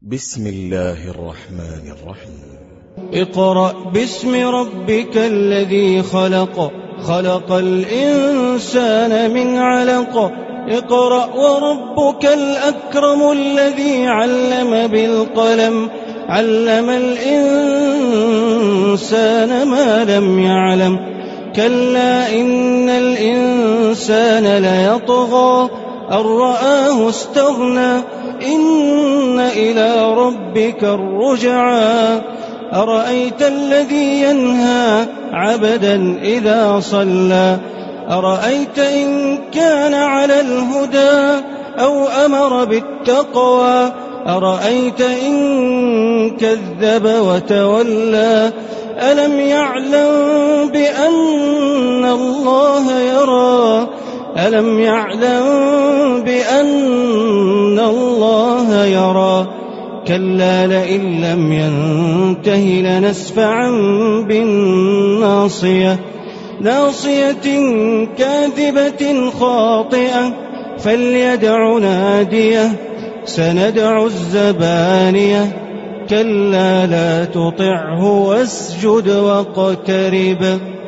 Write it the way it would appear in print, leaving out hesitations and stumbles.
بسم الله الرحمن الرحيم. اقرأ باسم ربك الذي خلق، خلق الإنسان من علق. اقرأ وربك الأكرم الذي علم بالقلم، علم الإنسان ما لم يعلم. كلا إن الإنسان ليطغى أن رآه استغنى، إن إلى ربك الرجعى. أرأيت الذي ينهى عبدا إذا صلى، أرأيت إن كان على الهدى أو أمر بالتقوى، أرأيت إن كذب وتولى. ألم يعلم بأن الله يرى، ألم يعلم بأن الله يرى. كلا لئن لم ينته لنسفعا بالناصية، ناصية كاذبة خاطئة. فليدع ناديه، سندع الزبانية. كلا لا تطعه واسجد واقترب.